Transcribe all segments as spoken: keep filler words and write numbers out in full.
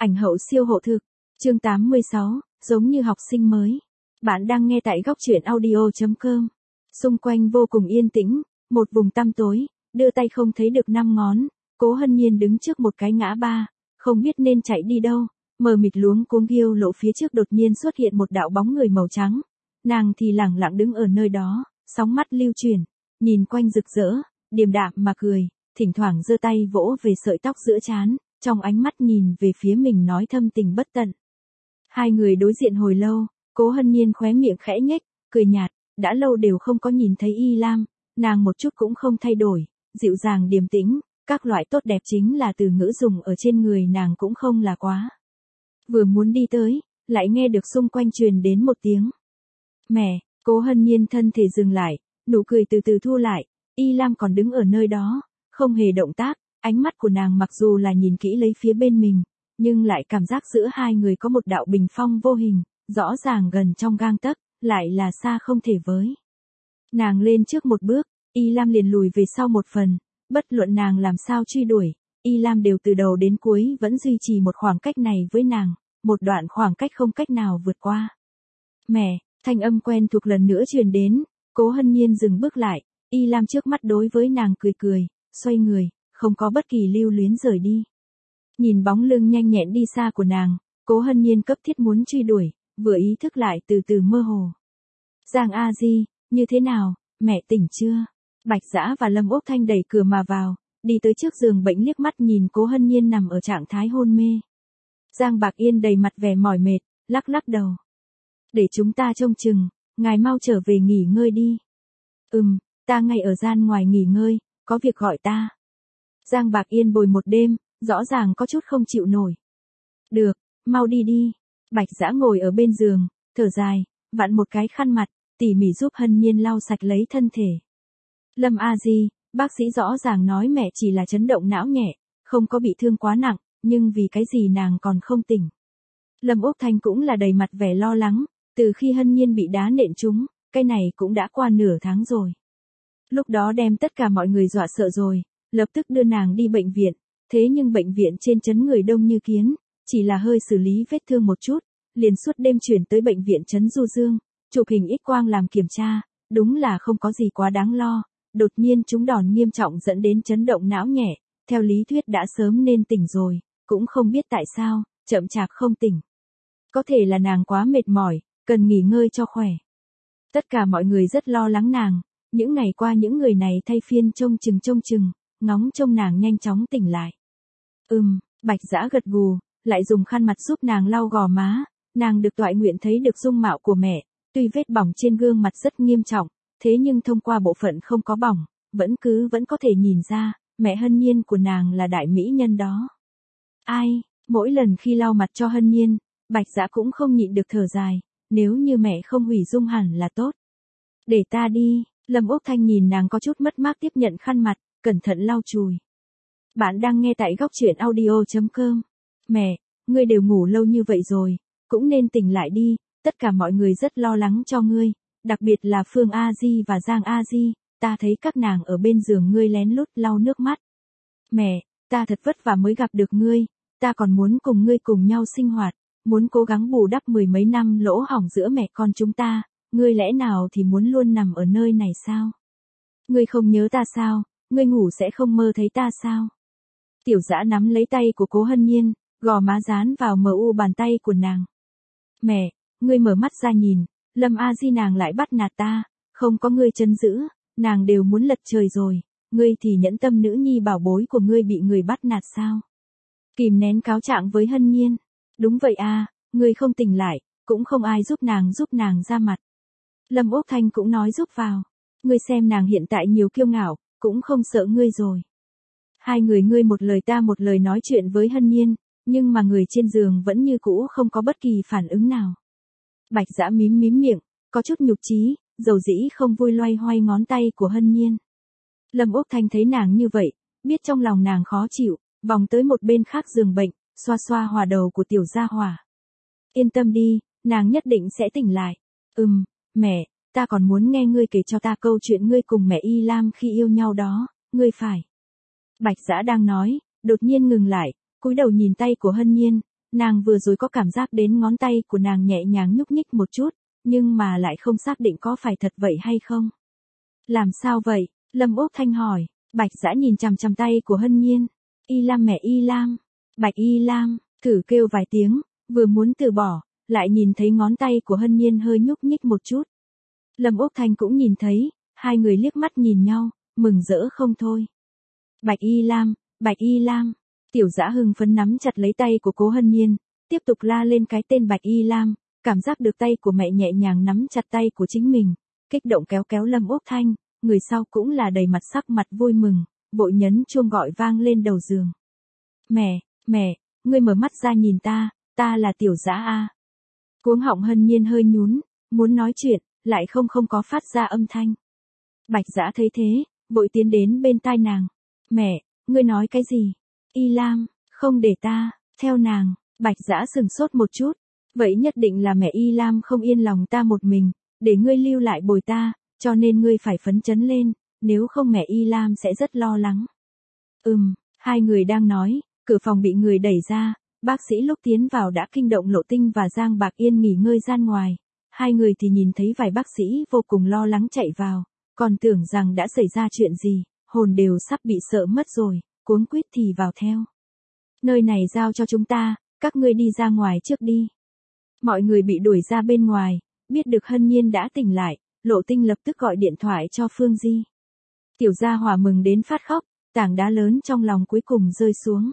Ảnh hậu siêu hộ thực. Chương tám mươi sáu, giống như học sinh mới. Bạn đang nghe tại góc truyện audio chấm com. Xung quanh vô cùng yên tĩnh, một vùng tăm tối, đưa tay không thấy được năm ngón. Cố Hân Nhiên đứng trước một cái ngã ba, không biết nên chạy đi đâu, mờ mịt luống cuống hiêu lộ phía trước đột nhiên xuất hiện một đạo bóng người màu trắng. Nàng thì lẳng lặng đứng ở nơi đó, sóng mắt lưu chuyển, nhìn quanh rực rỡ, điềm đạm mà cười, thỉnh thoảng giơ tay vỗ về sợi tóc giữa trán, trong ánh mắt nhìn về phía mình nói thâm tình bất tận. Hai người đối diện hồi lâu, Cố Hân Nhiên khóe miệng khẽ nhếch, cười nhạt, đã lâu đều không có nhìn thấy Y Lam, nàng một chút cũng không thay đổi, dịu dàng điềm tĩnh, các loại tốt đẹp chính là từ ngữ dùng ở trên người nàng cũng không là quá. Vừa muốn đi tới, lại nghe được xung quanh truyền đến một tiếng. Mẹ, Cố Hân Nhiên thân thể dừng lại, nụ cười từ từ thu lại, Y Lam còn đứng ở nơi đó, không hề động tác, ánh mắt của nàng mặc dù là nhìn kỹ lấy phía bên mình, nhưng lại cảm giác giữa hai người có một đạo bình phong vô hình, rõ ràng gần trong gang tấc, lại là xa không thể với. Nàng lên trước một bước, Y Lam liền lùi về sau một phần, bất luận nàng làm sao truy đuổi, Y Lam đều từ đầu đến cuối vẫn duy trì một khoảng cách này với nàng, một đoạn khoảng cách không cách nào vượt qua. Mẹ, thanh âm quen thuộc lần nữa truyền đến, Cố Hân Nhiên dừng bước lại, Y Lam trước mắt đối với nàng cười cười, xoay người, không có bất kỳ lưu luyến rời đi. Nhìn bóng lưng nhanh nhẹn đi xa của nàng, Cố Hân Nhiên cấp thiết muốn truy đuổi, vừa ý thức lại từ từ mơ hồ. Giang A Di, như thế nào, mẹ tỉnh chưa? Bạch Dã và Lâm Úc Thanh đẩy cửa mà vào, đi tới trước giường bệnh liếc mắt nhìn Cố Hân Nhiên nằm ở trạng thái hôn mê. Giang Bạc Yên đầy mặt vẻ mỏi mệt, lắc lắc đầu. Để chúng ta trông chừng, ngài mau trở về nghỉ ngơi đi. Ừm, ta ngay ở gian ngoài nghỉ ngơi, có việc gọi ta. Giang Bạc Yên bồi một đêm, rõ ràng có chút không chịu nổi. Được, mau đi đi. Bạch Dã ngồi ở bên giường, thở dài, vặn một cái khăn mặt, tỉ mỉ giúp Hân Nhiên lau sạch lấy thân thể. Lâm A Di, bác sĩ rõ ràng nói mẹ chỉ là chấn động não nhẹ, không có bị thương quá nặng, nhưng vì cái gì nàng còn không tỉnh. Lâm Úc Thanh cũng là đầy mặt vẻ lo lắng, từ khi Hân Nhiên bị đá nện trúng, cái này cũng đã qua nửa tháng rồi. Lúc đó đem tất cả mọi người dọa sợ rồi, lập tức đưa nàng đi bệnh viện, thế nhưng bệnh viện trên trấn người đông như kiến, chỉ là hơi xử lý vết thương một chút, liền suốt đêm chuyển tới bệnh viện trấn Du Dương, chụp hình X quang làm kiểm tra, đúng là không có gì quá đáng lo, đột nhiên trúng đòn nghiêm trọng dẫn đến chấn động não nhẹ, theo lý thuyết đã sớm nên tỉnh rồi, cũng không biết tại sao, chậm chạp không tỉnh. Có thể là nàng quá mệt mỏi, cần nghỉ ngơi cho khỏe. Tất cả mọi người rất lo lắng nàng, những ngày qua những người này thay phiên trông chừng trông chừng, ngóng trông nàng nhanh chóng tỉnh lại. Ừm, Bạch Dã gật gù, lại dùng khăn mặt giúp nàng lau gò má, nàng được toại nguyện thấy được dung mạo của mẹ, tuy vết bỏng trên gương mặt rất nghiêm trọng, thế nhưng thông qua bộ phận không có bỏng, vẫn cứ vẫn có thể nhìn ra, mẹ Hân Nhiên của nàng là đại mỹ nhân đó. Ai, mỗi lần khi lau mặt cho Hân Nhiên, Bạch Dã cũng không nhịn được thở dài, nếu như mẹ không hủy dung hẳn là tốt. Để ta đi, Lâm Úc Thanh nhìn nàng có chút mất mát tiếp nhận khăn mặt, cẩn thận lau chùi. Bạn đang nghe tại góc truyện audio chấm com. Mẹ, ngươi đều ngủ lâu như vậy rồi, cũng nên tỉnh lại đi, tất cả mọi người rất lo lắng cho ngươi, đặc biệt là Phương A Di và Giang A Di, ta thấy các nàng ở bên giường ngươi lén lút lau nước mắt. Mẹ, ta thật vất vả mới gặp được ngươi, ta còn muốn cùng ngươi cùng nhau sinh hoạt, muốn cố gắng bù đắp mười mấy năm lỗ hổng giữa mẹ con chúng ta, ngươi lẽ nào thì muốn luôn nằm ở nơi này sao? Ngươi không nhớ ta sao, ngươi ngủ sẽ không mơ thấy ta sao? Tiểu Dã nắm lấy tay của Cố Hân Nhiên, gò má dán vào mờ u bàn tay của nàng. Mẹ, ngươi mở mắt ra nhìn, Lâm A Di nàng lại bắt nạt ta, không có ngươi trấn giữ, nàng đều muốn lật trời rồi, ngươi thì nhẫn tâm nữ nhi bảo bối của ngươi bị người bắt nạt sao? Kìm nén cáo trạng với Hân Nhiên. Đúng vậy à, ngươi không tỉnh lại, cũng không ai giúp nàng giúp nàng ra mặt. Lâm Úc Thanh cũng nói giúp vào. Ngươi xem nàng hiện tại nhiều kiêu ngạo, cũng không sợ ngươi rồi. Hai người ngươi một lời ta một lời nói chuyện với Hân Nhiên, nhưng mà người trên giường vẫn như cũ không có bất kỳ phản ứng nào. Bạch Dã mím mím miệng, có chút nhục chí, dầu dĩ không vui loay hoay ngón tay của Hân Nhiên. Lâm Úc Thanh thấy nàng như vậy, biết trong lòng nàng khó chịu, vòng tới một bên khác giường bệnh, xoa xoa hòa đầu của tiểu gia hỏa. Yên tâm đi, nàng nhất định sẽ tỉnh lại. Ừm, mẹ, ta còn muốn nghe ngươi kể cho ta câu chuyện ngươi cùng mẹ Y Lam khi yêu nhau đó, ngươi phải. Bạch Dã đang nói, đột nhiên ngừng lại, cúi đầu nhìn tay của Hân Nhiên, Nàng vừa rồi có cảm giác đến ngón tay của nàng nhẹ nhàng nhúc nhích một chút, nhưng mà lại không xác định có phải thật vậy hay không. Làm sao vậy? Lâm Úc Thanh hỏi. Bạch Dã nhìn chằm chằm tay của Hân Nhiên. Y Lam mẹ Y Lam. Bạch Y Lam, thử kêu vài tiếng, vừa muốn từ bỏ, lại nhìn thấy ngón tay của Hân Nhiên hơi nhúc nhích một chút. Lâm Úc Thanh cũng nhìn thấy, hai người liếc mắt nhìn nhau, mừng rỡ không thôi. Bạch Y Lam, Bạch Y Lam. Tiểu Dã hưng phấn nắm chặt lấy tay của Cố Hân Nhiên, tiếp tục la lên cái tên Bạch Y Lam, cảm giác được tay của mẹ nhẹ nhàng nắm chặt tay của chính mình, kích động kéo kéo Lâm Úc Thanh, người sau cũng là đầy mặt sắc mặt vui mừng, vội nhấn chuông gọi vang lên đầu giường. Mẹ, mẹ, ngươi mở mắt ra nhìn ta, ta là Tiểu Dã a. Cuống họng Hân Nhiên hơi nhún, muốn nói chuyện, lại không không có phát ra âm thanh. Bạch Dã thấy thế, vội tiến đến bên tai nàng. Mẹ, ngươi nói cái gì? Y Lam, không để ta, theo nàng. Bạch Dã sừng sốt một chút. Vậy nhất định là mẹ Y Lam không yên lòng ta một mình, để ngươi lưu lại bồi ta, cho nên ngươi phải phấn chấn lên, nếu không mẹ Y Lam sẽ rất lo lắng. Ừm, hai người đang nói, cửa phòng bị người đẩy ra, bác sĩ lúc tiến vào đã kinh động Lộ Tinh và Giang Bạc Yên nghỉ ngơi gian ngoài. Hai người thì nhìn thấy vài bác sĩ vô cùng lo lắng chạy vào, còn tưởng rằng đã xảy ra chuyện gì, hồn đều sắp bị sợ mất rồi, cuống quýt thì vào theo. Nơi này giao cho chúng ta, các ngươi đi ra ngoài trước đi. Mọi người bị đuổi ra bên ngoài, biết được Hân Nhiên đã tỉnh lại, Lộ Tinh lập tức gọi điện thoại cho Phương Di. Tiểu Gia Hỏa mừng đến phát khóc, tảng đá lớn trong lòng cuối cùng rơi xuống.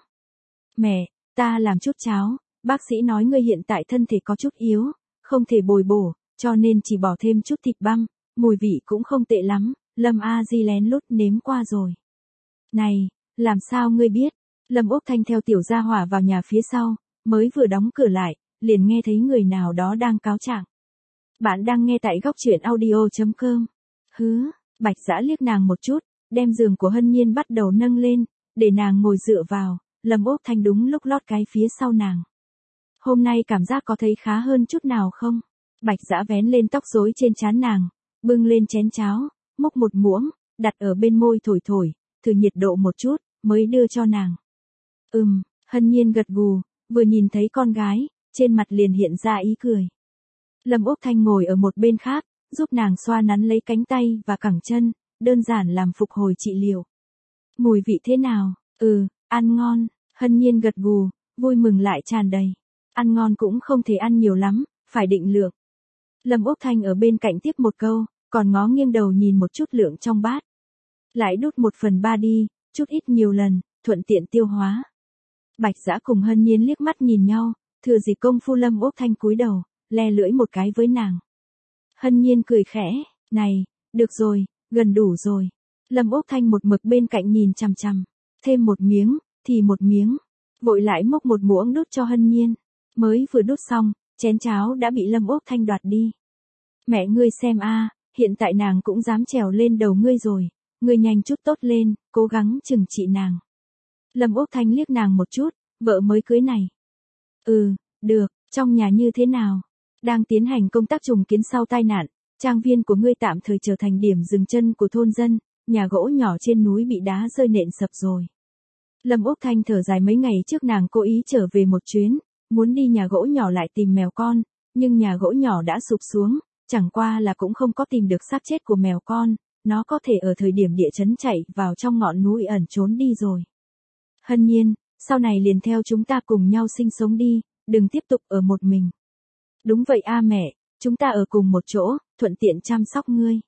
Mẹ, ta làm chút cháo, bác sĩ nói ngươi hiện tại thân thể có chút yếu, không thể bồi bổ, cho nên chỉ bỏ thêm chút thịt băm, mùi vị cũng không tệ lắm, Lâm A Di lén lút nếm qua rồi. Này, làm sao ngươi biết? Lâm Úc Thanh theo Tiểu Gia Hỏa vào nhà phía sau, mới vừa đóng cửa lại, liền nghe thấy người nào đó đang cáo trạng. Bạn đang nghe tại góc truyện audio chấm com. Hứ, Bạch Dã liếc nàng một chút, đem giường của Hân Nhiên bắt đầu nâng lên, để nàng ngồi dựa vào, Lâm Úc Thanh đúng lúc lót cái phía sau nàng. Hôm nay cảm giác có thấy khá hơn chút nào không? Bạch Dã vén lên tóc rối trên trán nàng, bưng lên chén cháo, múc một muỗng, đặt ở bên môi thổi thổi, thử nhiệt độ một chút, mới đưa cho nàng. Ừm, Hân Nhiên gật gù, vừa nhìn thấy con gái, trên mặt liền hiện ra ý cười. Lâm Úc Thanh ngồi ở một bên khác, giúp nàng xoa nắn lấy cánh tay và cẳng chân, đơn giản làm phục hồi trị liệu. Mùi vị thế nào? Ừ, ăn ngon. Hân Nhiên gật gù, vui mừng lại tràn đầy. Ăn ngon cũng không thể ăn nhiều lắm, phải định lượng. Lâm Úc Thanh ở bên cạnh tiếp một câu, còn ngó nghiêng đầu nhìn một chút lượng trong bát. Lại đút một phần ba đi, chút ít nhiều lần, thuận tiện tiêu hóa. Bạch Dã cùng Hân Nhiên liếc mắt nhìn nhau, thừa dịp công phu Lâm Úc Thanh cúi đầu, le lưỡi một cái với nàng. Hân Nhiên cười khẽ, này, được rồi, gần đủ rồi. Lâm Úc Thanh một mực bên cạnh nhìn chằm chằm, thêm một miếng, thì một miếng, vội lại múc một muỗng đút cho Hân Nhiên. Mới vừa đút xong, chén cháo đã bị Lâm Úc Thanh đoạt đi. Mẹ ngươi xem a, hiện tại nàng cũng dám trèo lên đầu ngươi rồi, ngươi nhanh chút tốt lên, cố gắng trừng trị nàng. Lâm Úc Thanh liếc nàng một chút, vợ mới cưới này. Ừ, được, trong nhà như thế nào? Đang tiến hành công tác trùng kiến sau tai nạn, trang viên của ngươi tạm thời trở thành điểm dừng chân của thôn dân, nhà gỗ nhỏ trên núi bị đá rơi nện sập rồi. Lâm Úc Thanh thở dài mấy ngày trước nàng cố ý trở về một chuyến, muốn đi nhà gỗ nhỏ lại tìm mèo con, nhưng nhà gỗ nhỏ đã sụp xuống, chẳng qua là cũng không có tìm được xác chết của mèo con, nó có thể ở thời điểm địa chấn chạy vào trong ngọn núi ẩn trốn đi rồi. Hân Nhiên, sau này liền theo chúng ta cùng nhau sinh sống đi, đừng tiếp tục ở một mình. Đúng vậy a mẹ, chúng ta ở cùng một chỗ, thuận tiện chăm sóc ngươi.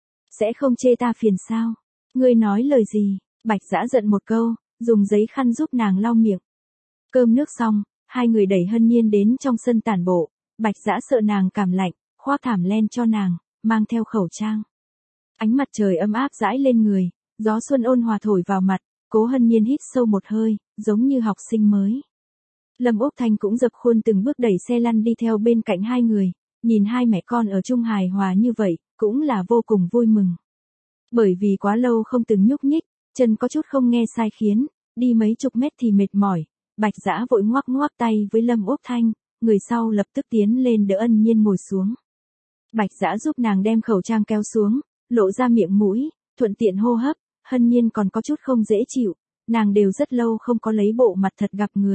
Sẽ không chê ta phiền sao? Ngươi nói lời gì? Bạch Dã giận một câu, dùng giấy khăn giúp nàng lau miệng. Cơm nước xong, hai người đẩy Hân Nhiên đến trong sân tản bộ, Bạch Dã sợ nàng cảm lạnh, khoác thảm len cho nàng, mang theo khẩu trang. Ánh mặt trời ấm áp rãi lên người, gió xuân ôn hòa thổi vào mặt, Cố Hân Nhiên hít sâu một hơi, giống như học sinh mới. Lâm Úc Thanh cũng dập khuôn từng bước đẩy xe lăn đi theo bên cạnh hai người, nhìn hai mẹ con ở chung hài hòa như vậy, cũng là vô cùng vui mừng. Bởi vì quá lâu không từng nhúc nhích, chân có chút không nghe sai khiến, đi mấy chục mét thì mệt mỏi, Bạch Dã vội ngoắc ngoắc tay với Lâm Úc Thanh, người sau lập tức tiến lên đỡ Hân Nhiên ngồi xuống. Bạch Dã giúp nàng đem khẩu trang kéo xuống, lộ ra miệng mũi, thuận tiện hô hấp, Hân Nhiên còn có chút không dễ chịu, nàng đều rất lâu không có lấy bộ mặt thật gặp người,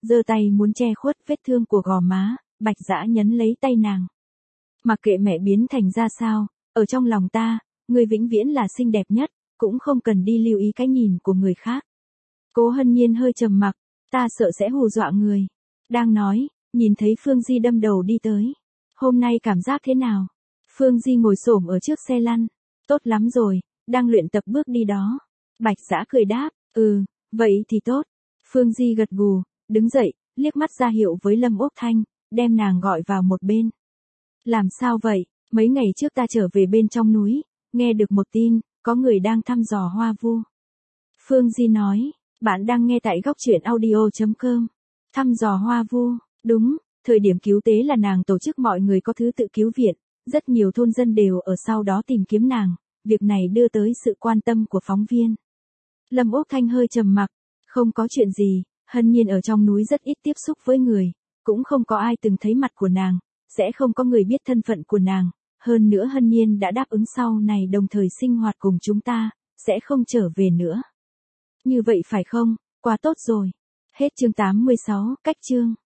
giơ tay muốn che khuất vết thương của gò má, Bạch Dã nhấn lấy tay nàng. Mặc kệ mẹ biến thành ra sao, ở trong lòng ta, ngươi vĩnh viễn là xinh đẹp nhất, cũng không cần đi lưu ý cái nhìn của người khác. Cố Hân Nhiên hơi trầm mặc, ta sợ sẽ hù dọa người. Đang nói, nhìn thấy Phương Di đâm đầu đi tới. Hôm nay cảm giác thế nào? Phương Di ngồi xổm ở trước xe lăn. Tốt lắm rồi, đang luyện tập bước đi đó. Bạch Dã cười đáp, ừ, vậy thì tốt. Phương Di gật gù, đứng dậy, liếc mắt ra hiệu với Lâm Úc Thanh, đem nàng gọi vào một bên. Làm sao vậy? Mấy ngày trước ta trở về bên trong núi, nghe được một tin, có người đang thăm dò Hoa Vu. Phương Di nói, bạn đang nghe tại góc truyện audio chấm com. Thăm dò Hoa Vu, đúng, thời điểm cứu tế là nàng tổ chức mọi người có thứ tự cứu viện, rất nhiều thôn dân đều ở sau đó tìm kiếm nàng, việc này đưa tới sự quan tâm của phóng viên. Lâm Úc Thanh hơi trầm mặc, không có chuyện gì, Hân Nhiên ở trong núi rất ít tiếp xúc với người, cũng không có ai từng thấy mặt của nàng, sẽ không có người biết thân phận của nàng, hơn nữa Hân Nhiên đã đáp ứng sau này đồng thời sinh hoạt cùng chúng ta, sẽ không trở về nữa. Như vậy phải không? Quá tốt rồi. Hết chương tám mươi sáu, cách chương.